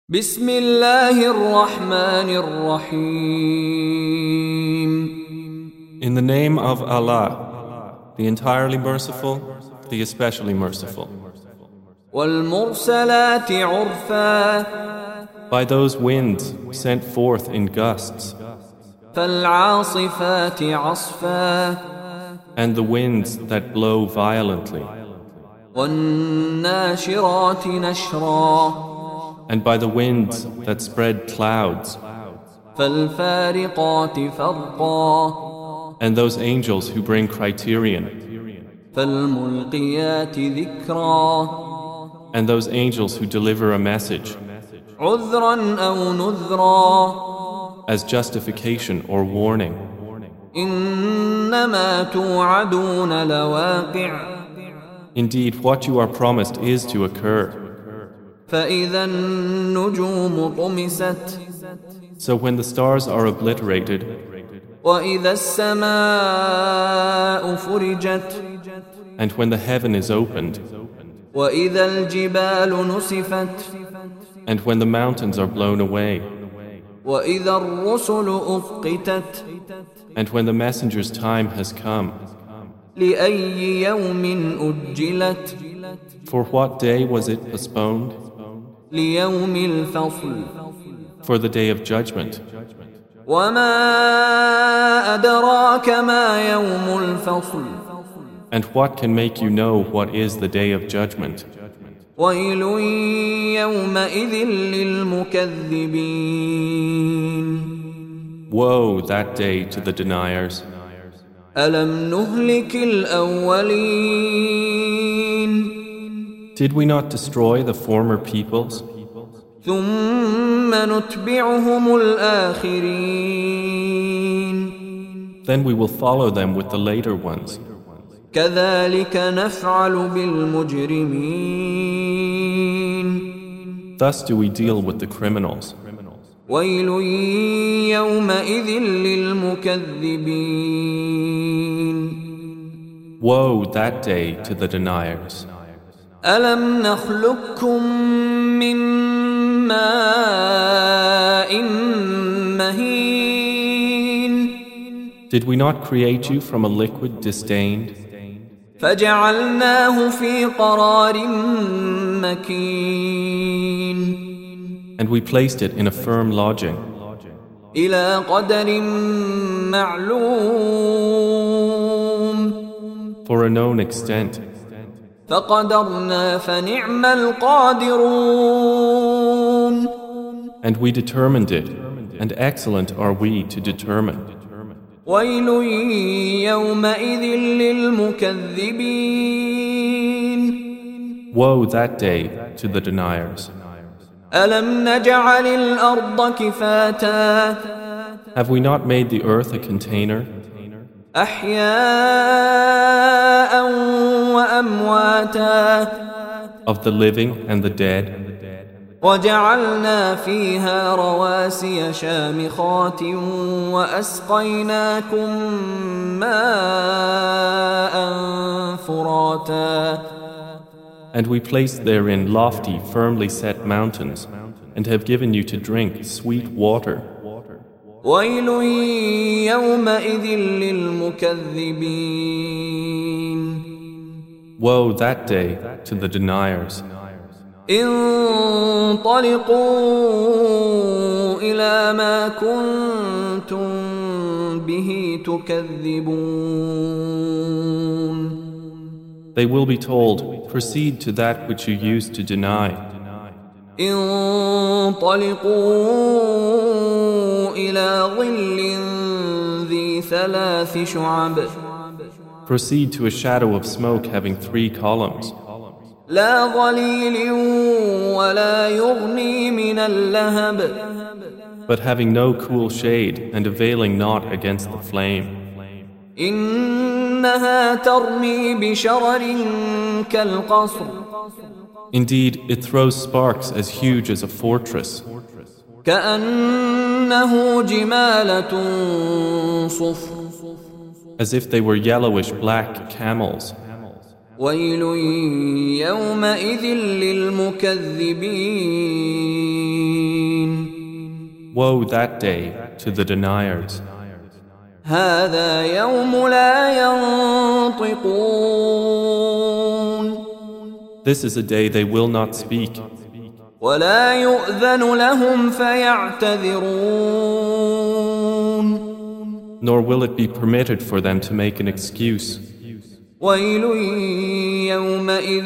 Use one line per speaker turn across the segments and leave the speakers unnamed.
بسم الله الرحمن الرحيم.
In the name of Allah, the entirely merciful, the especially merciful.
والمرسلات عرفا.
By those winds sent forth in gusts,
فالعاصفات عصفا.
and the winds that blow violently,
والناشرات نشرا.
and by the winds that spread clouds,
فالفارقات فرقا.
and those angels who bring criterion,
فالملقيات ذكرا.
and those angels who deliver a message
عذرا أو نذرا.
as justification or warning.
إنما توعدون لواقع.
Indeed, what you are promised is to occur.
فإذا النجوم طمست.
So when the stars are obliterated,
وإذا السماء فرجت.
and when the heaven is opened,
وإذا الجبال نسفت.
and when the mountains are blown away,
وإذا الرسل أقتت.
and when the messenger's time has come,
لأي يوم أجلت.
for what day was it postponed?
ليوم الفصل.
For the day of judgment.
وما أدراك ما يوم الفصل.
And what can make you know what is the day of judgment?
ويل يومئذ للمكذبين.
Woe that day to the deniers.
ألم نهلك الأولين.
Did we not destroy the former peoples?
ثم نتبعهم الآخرين.
Then we will follow them with the later ones.
كذلك نفعل بالمجرمين.
Thus do we deal with the criminals.
ويل يومئذ للمكذبين.
Woe that day to the deniers.
ألم نخلقكم من ماء مهين.
Did we not create you from a liquid disdained?
فجعلناه في قرار مكين.
And we placed it in a firm lodging.
إلى قدر معلوم.
For a known extent.
فقدرنا فنعم القادرون.
And we determined it, and excellent are we to determine.
ويل يومئذ للمكذبين.
Woe that day to the deniers.
ألم نجعل الأرض كفاتا.
Have we not made the earth a container?
أحياء وأمواتا.
Of the living and the dead.
وجعلنا فيها رواسي شامخات وأسقيناكم ماء فراتا.
And we placed therein lofty, firmly set mountains, and have given you to drink sweet water.
ويل يومئذ للمكذبين.
Woe that day to the deniers.
انطلقوا إلى ما كنتم به تكذبون.
They will be told, proceed to that which you used to deny.
انطلقوا إلى ظل ذي ثلاث شعب.
Proceed to a shadow of smoke having 3 columns.
لا ظليل ولا يغني من اللهب.
But having no cool shade and availing not against the flame.
إنها ترمي بشرر كالقصر.
Indeed, it throws sparks as huge as a fortress.
كأنه جمالة صفر.
As if they were yellowish black camels.
ويل يومئذ للمكذبين.
Woe that day to the deniers.
هذا يوم لا ينطقون
This is a day they will not speak,
ولا يؤذن لهم فيعتذرون
nor will it be permitted for them to make an excuse.
ويل يومئذ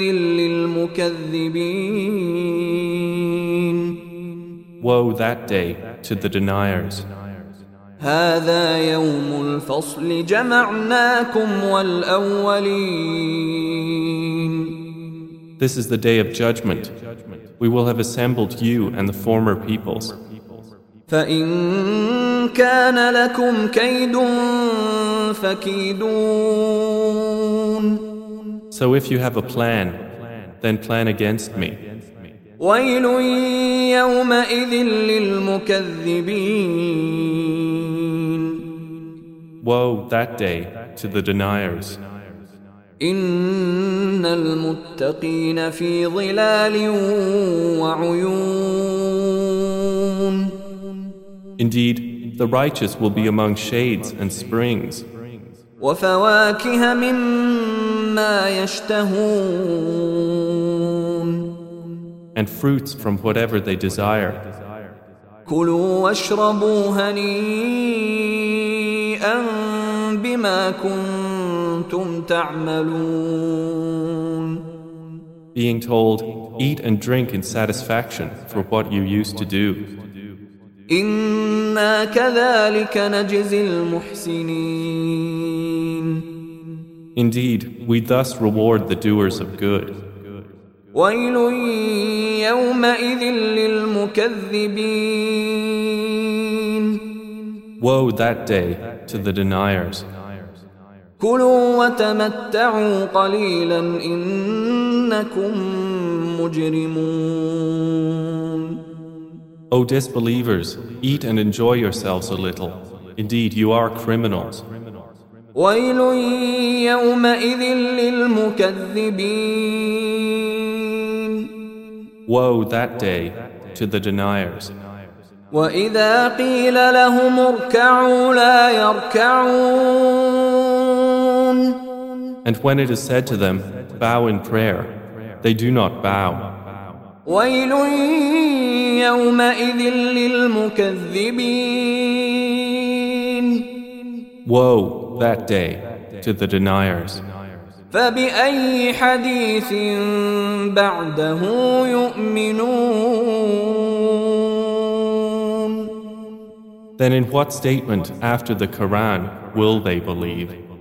للمكذبين
Woe that day to the deniers.
هذا يوم الفصل جمعناكم والأولين
This is the day of judgment. We will have assembled you and the former peoples.
فإن كان لكم كيد فكيدون
So if you have a plan, then plan against me.
ويل يومئذ للمكذبين
Woe that day to the deniers.
إن المتقين في ظلال وعيون
Indeed, the righteous will be among shades and springs,
وفواكه مما يشتهون
and fruits from whatever they desire.
كلوا واشربوا هنيئا بما كنتم تعملون
Being told, eat and drink in satisfaction for what you used to do.
إنا كذلك نجزي المحسنين
Indeed, we thus reward the doers of good.
ويل يومئذ للمكذبين
Woe that day to the deniers.
كلوا وتمتعوا قليلا إنكم مجرمون
O disbelievers, eat and enjoy yourselves a little. Indeed, you are criminals.
ويل يومئذ للمكذبين
Woe that day to the deniers.
وإذا قيل لهم اركعوا لا يركعون
And when it is said to them, bow in prayer, they do not bow.
ويل يومئذ للمكذبين
Woe that day to the deniers.
فبأي حديث بعده يؤمنون
Then in what statement after the Quran will they believe?